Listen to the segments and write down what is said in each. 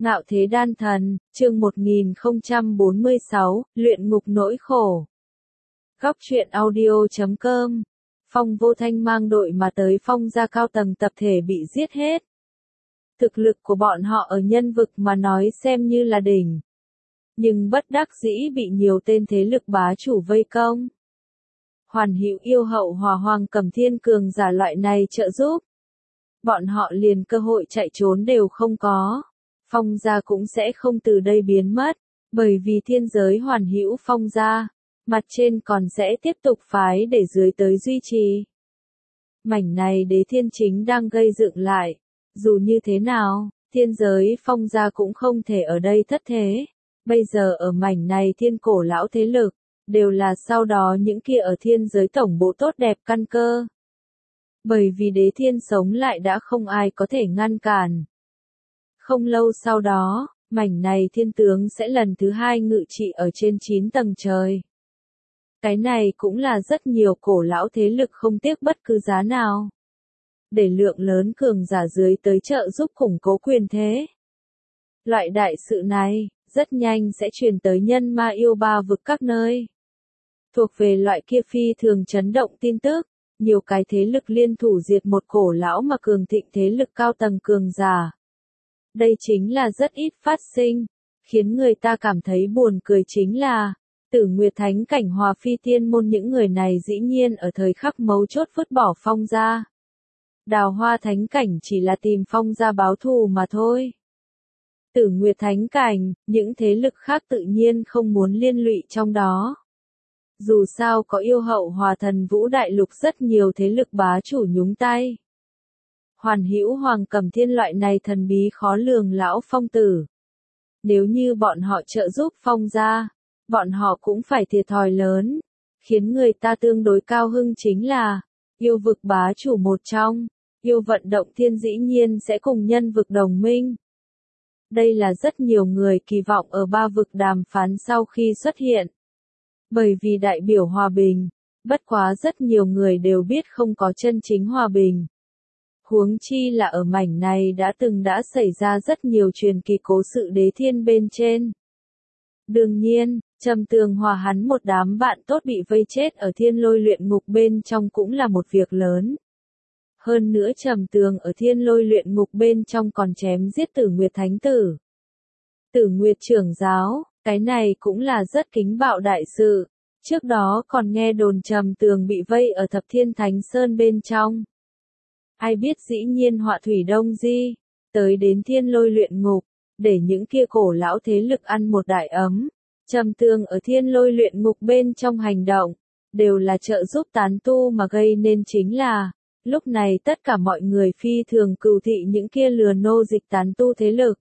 Ngạo thế đan thần, chương 1046, luyện ngục nỗi khổ. Góc truyện audio.com. Phong Vô Thanh mang đội mà tới Phong gia cao tầng tập thể bị giết hết. Thực lực của bọn họ ở nhân vực mà nói xem như là đỉnh. Nhưng bất đắc dĩ bị nhiều tên thế lực bá chủ vây công. Hoàn Hữu yêu hậu Hòa Hoàng Cầm Thiên cường giả loại này trợ giúp. Bọn họ liền cơ hội chạy trốn đều không có. Phong gia cũng sẽ không từ đây biến mất, bởi vì thiên giới Hoàn Hữu Phong gia, mặt trên còn sẽ tiếp tục phái để dưới tới duy trì. Mảnh này Đế Thiên chính đang gây dựng lại, dù như thế nào, thiên giới Phong gia cũng không thể ở đây thất thế. Bây giờ ở mảnh này thiên cổ lão thế lực, đều là sau đó những kia ở thiên giới tổng bộ tốt đẹp căn cơ. Bởi vì Đế Thiên sống lại đã không ai có thể ngăn cản. Không lâu sau đó, mảnh này thiên tướng sẽ lần thứ hai ngự trị ở trên 9 tầng trời. Cái này cũng là rất nhiều cổ lão thế lực không tiếc bất cứ giá nào. Để lượng lớn cường giả dưới tới trợ giúp củng cố quyền thế. Loại đại sự này, rất nhanh sẽ truyền tới nhân ma yêu ba vực các nơi. Thuộc về loại kia phi thường chấn động tin tức, nhiều cái thế lực liên thủ diệt một cổ lão mà cường thịnh thế lực cao tầng cường giả. Đây chính là rất ít phát sinh, khiến người ta cảm thấy buồn cười chính là, Tử Nguyệt Thánh Cảnh Hòa Phi Tiên Môn những người này dĩ nhiên ở thời khắc mấu chốt vứt bỏ Phong gia. Đào Hoa Thánh Cảnh chỉ là tìm Phong gia báo thù mà thôi. Tử Nguyệt Thánh Cảnh, những thế lực khác tự nhiên không muốn liên lụy trong đó. Dù sao có yêu hậu Hòa Thần Vũ Đại Lục rất nhiều thế lực bá chủ nhúng tay. Hoàn Hữu Hoàng Cầm Thiên loại này thần bí khó lường lão phong tử. Nếu như bọn họ trợ giúp Phong gia, bọn họ cũng phải thiệt thòi lớn. Khiến người ta tương đối cao hưng chính là, yêu vực bá chủ một trong, yêu vận động thiên dĩ nhiên sẽ cùng nhân vực đồng minh. Đây là rất nhiều người kỳ vọng ở ba vực đàm phán sau khi xuất hiện. Bởi vì đại biểu hòa bình, bất quá rất nhiều người đều biết không có chân chính hòa bình. Huống chi là ở mảnh này đã xảy ra rất nhiều truyền kỳ cố sự Đế Thiên bên trên. Đương nhiên, Trầm Tường Hòa hắn một đám bạn tốt bị vây chết ở Thiên Lôi Luyện Ngục bên trong cũng là một việc lớn. Hơn nữa Trầm Tường ở Thiên Lôi Luyện Ngục bên trong còn chém giết Tử Nguyệt Thánh Tử. Tử Nguyệt trưởng giáo, cái này cũng là rất kính bạo đại sự. Trước đó còn nghe đồn Trầm Tường bị vây ở Thập Thiên Thánh Sơn bên trong. Ai biết dĩ nhiên họa thủy đông di, tới đến Thiên Lôi Luyện Ngục, để những kia cổ lão thế lực ăn một đại ấm. Trầm Tường ở Thiên Lôi Luyện Ngục bên trong hành động, đều là trợ giúp tán tu mà gây nên chính là, lúc này tất cả mọi người phi thường cừu thị những kia lừa nô dịch tán tu thế lực.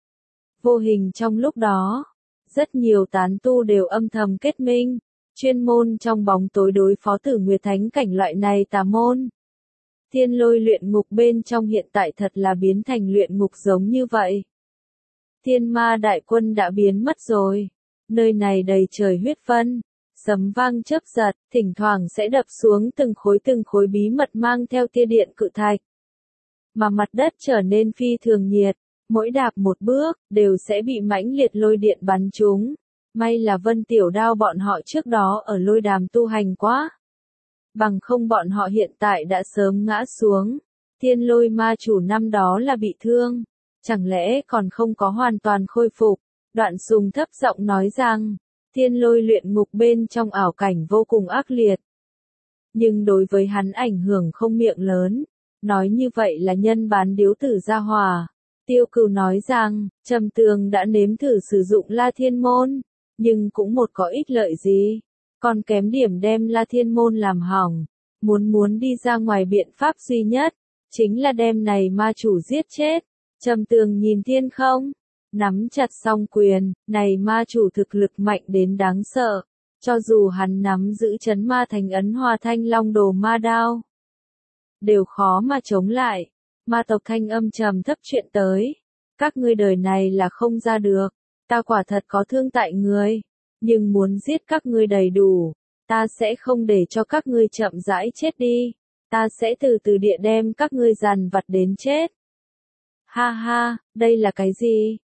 Vô hình trong lúc đó, rất nhiều tán tu đều âm thầm kết minh, chuyên môn trong bóng tối đối phó Tử Nguyệt Thánh Cảnh loại này tà môn. Thiên Lôi Luyện Ngục bên trong hiện tại thật là biến thành luyện ngục giống như vậy. Thiên ma đại quân đã biến mất rồi. Nơi này đầy trời huyết vân, sấm vang chớp giật, thỉnh thoảng sẽ đập xuống từng khối bí mật mang theo tia điện cự thạch. Mà mặt đất trở nên phi thường nhiệt, mỗi đạp một bước, đều sẽ bị mãnh liệt lôi điện bắn trúng. May là Vân Tiểu Đao bọn họ trước đó ở lôi đàm tu hành quá. Bằng không bọn họ hiện tại đã sớm ngã xuống. Thiên Lôi ma chủ năm đó là bị thương. Chẳng lẽ còn không có hoàn toàn khôi phục. Đoạn Sùng thấp giọng nói rằng, Thiên Lôi Luyện Ngục bên trong ảo cảnh vô cùng ác liệt. Nhưng đối với hắn ảnh hưởng không miệng lớn. Nói như vậy là nhân bán điếu tử gia hòa. Tiêu Cừu nói rằng, Trầm Tường đã nếm thử sử dụng La Thiên Môn. Nhưng cũng một có ích lợi gì. Còn kém điểm đem La Thiên Môn làm hỏng. Muốn đi ra ngoài biện pháp duy nhất. Chính là đem này ma chủ giết chết. Trầm Tường nhìn thiên không. Nắm chặt song quyền, này ma chủ thực lực mạnh đến đáng sợ. Cho dù hắn nắm giữ chấn ma thành ấn Hòa Thanh Long Đồ ma đao. Đều khó mà chống lại. Ma tộc thanh âm trầm thấp chuyện tới. Các ngươi đời này là không ra được. Ta quả thật có thương tại người. Nhưng muốn giết các ngươi đầy đủ. Ta sẽ không để cho các ngươi chậm rãi chết đi. Ta sẽ từ từ địa đem các ngươi dằn vặt đến chết. Ha ha, đây là cái gì?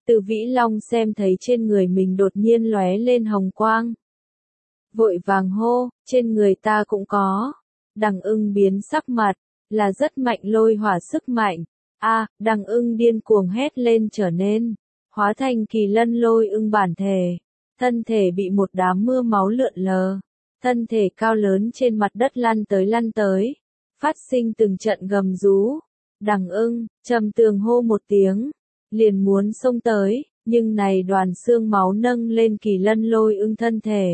Từ Vĩ Long xem thấy trên người mình đột nhiên lóe lên hồng quang. Vội vàng hô, trên người ta cũng có. Đằng Ưng biến sắc mặt, là rất mạnh lôi hỏa sức mạnh. Đằng Ưng điên cuồng hét lên trở nên, hóa thành kỳ lân lôi ưng bản thể. Thân thể bị một đám mưa máu lượn lờ. Thân thể cao lớn trên mặt đất lăn tới, phát sinh từng trận gầm rú. Đằng Ưng, Trầm Tường hô một tiếng, liền muốn xông tới, nhưng này đoàn xương máu nâng lên kỳ lân lôi ưng thân thể.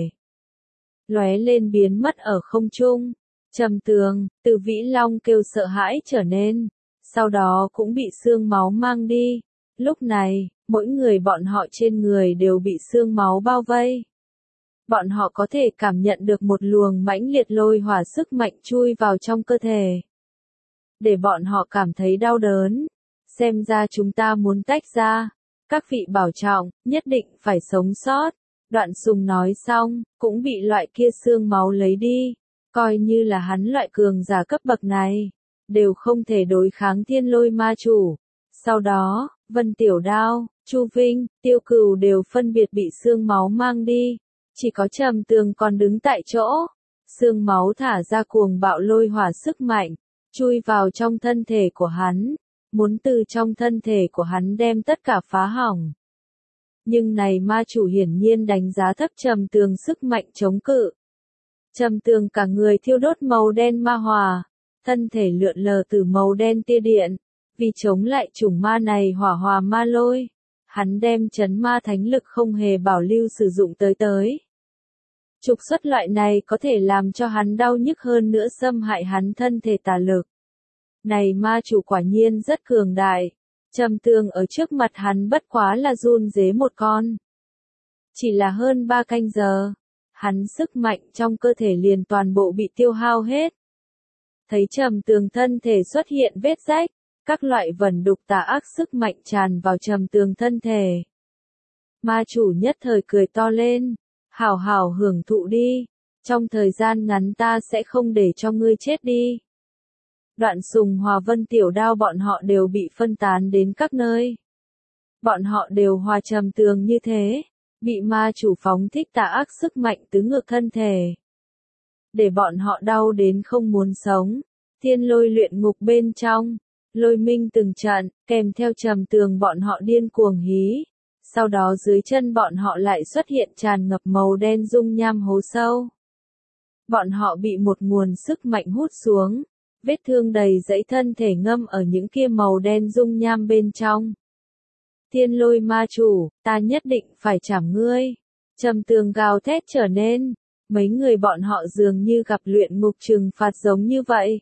Lóe lên biến mất ở không trung. Trầm Tường, Từ Vĩ Long kêu sợ hãi trở nên, sau đó cũng bị xương máu mang đi. Lúc này, mỗi người bọn họ trên người đều bị xương máu bao vây. Bọn họ có thể cảm nhận được một luồng mãnh liệt lôi hỏa sức mạnh chui vào trong cơ thể. Để bọn họ cảm thấy đau đớn. Xem ra chúng ta muốn tách ra. Các vị bảo trọng, nhất định phải sống sót. Đoạn Sùng nói xong, cũng bị loại kia xương máu lấy đi. Coi như là hắn loại cường giả cấp bậc này, đều không thể đối kháng thiên lôi ma chủ. Sau đó, Vân Tiểu Đao, Chu Vinh, Tiêu Cửu đều phân biệt bị xương máu mang đi. Chỉ có Trầm Tường còn đứng tại chỗ. Xương máu thả ra cuồng bạo lôi hỏa sức mạnh, chui vào trong thân thể của hắn, muốn từ trong thân thể của hắn đem tất cả phá hỏng. Nhưng này ma chủ hiển nhiên đánh giá thấp Trầm Tường sức mạnh chống cự. Trầm Tường cả người thiêu đốt màu đen ma hỏa, thân thể lượn lờ từ màu đen tia điện, vì chống lại chủng ma này hỏa hòa ma lôi, hắn đem trấn ma thánh lực không hề bảo lưu sử dụng tới. Trục xuất loại này có thể làm cho hắn đau nhức hơn nữa xâm hại hắn thân thể tà lực. Này ma chủ quả nhiên rất cường đại. Trầm Tường ở trước mặt hắn bất quá là run rế một con. Chỉ là hơn 3 canh giờ, hắn sức mạnh trong cơ thể liền toàn bộ bị tiêu hao hết. Thấy Trầm Tường thân thể xuất hiện vết rách, các loại vẩn đục tà ác sức mạnh tràn vào Trầm Tường thân thể. Ma chủ nhất thời cười to lên, hảo hảo hưởng thụ đi, trong thời gian ngắn ta sẽ không để cho ngươi chết đi. Đoạn Sùng Hòa Vân Tiểu Đao bọn họ đều bị phân tán đến các nơi. Bọn họ đều hòa Trầm Tường như thế, bị ma chủ phóng thích tà ác sức mạnh tứ ngược thân thể. Để bọn họ đau đến không muốn sống. Thiên lôi luyện ngục bên trong, lôi minh từng trận, kèm theo Trầm Tường bọn họ điên cuồng hí. Sau đó dưới chân bọn họ lại xuất hiện tràn ngập màu đen dung nham hố sâu. Bọn họ bị một nguồn sức mạnh hút xuống, vết thương đầy dẫy thân thể ngâm ở những kia màu đen dung nham bên trong. Thiên lôi ma chủ, ta nhất định phải trảm ngươi. Trầm Tường gào thét trở nên, mấy người bọn họ dường như gặp luyện ngục trừng phạt giống như vậy.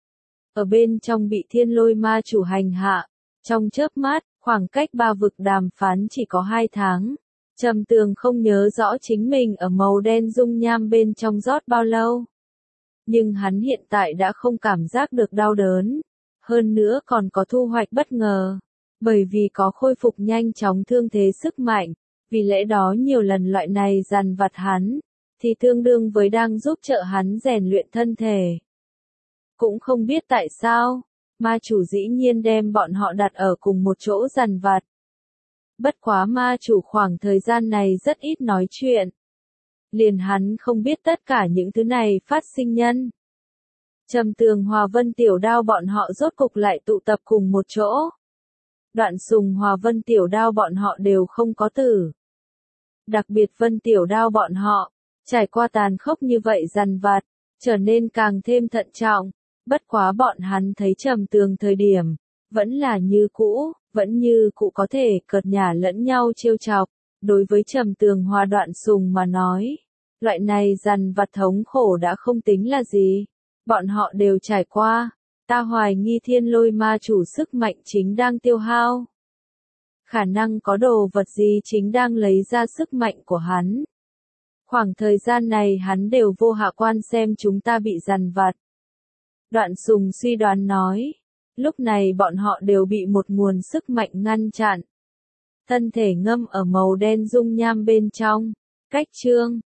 Ở bên trong bị thiên lôi ma chủ hành hạ, trong chớp mắt, khoảng cách 3 vực đàm phán chỉ có 2 tháng. Trầm Tường không nhớ rõ chính mình ở màu đen dung nham bên trong rót bao lâu. Nhưng hắn hiện tại đã không cảm giác được đau đớn. Hơn nữa còn có thu hoạch bất ngờ. Bởi vì có khôi phục nhanh chóng thương thế sức mạnh. Vì lẽ đó nhiều lần loại này dằn vặt hắn, thì tương đương với đang giúp trợ hắn rèn luyện thân thể. Cũng không biết tại sao, ma chủ dĩ nhiên đem bọn họ đặt ở cùng một chỗ dằn vặt. Bất quá ma chủ khoảng thời gian này rất ít nói chuyện. Liền hắn không biết tất cả những thứ này phát sinh nhân. Trầm Tường Hòa Vân Tiểu Đao bọn họ rốt cục lại tụ tập cùng một chỗ. Đoạn Sùng Hòa Vân Tiểu Đao bọn họ đều không có tử. Đặc biệt Vân Tiểu Đao bọn họ, trải qua tàn khốc như vậy dằn vặt, trở nên càng thêm thận trọng. Bất quá bọn hắn thấy Trầm Tường thời điểm, vẫn là như cũ, vẫn như cũ có thể cợt nhả lẫn nhau trêu chọc. Đối với Trầm Tường Hòa Đoạn Sùng mà nói, loại này dằn vặt thống khổ đã không tính là gì. Bọn họ đều trải qua. Ta hoài nghi thiên lôi ma chủ sức mạnh chính đang tiêu hao. Khả năng có đồ vật gì chính đang lấy ra sức mạnh của hắn. Khoảng thời gian này hắn đều vô hạ quan xem chúng ta bị dằn vặt. Đoạn Sùng suy đoán nói. Lúc này bọn họ đều bị một nguồn sức mạnh ngăn chặn. Thân thể ngâm ở màu đen dung nham bên trong. Cách chương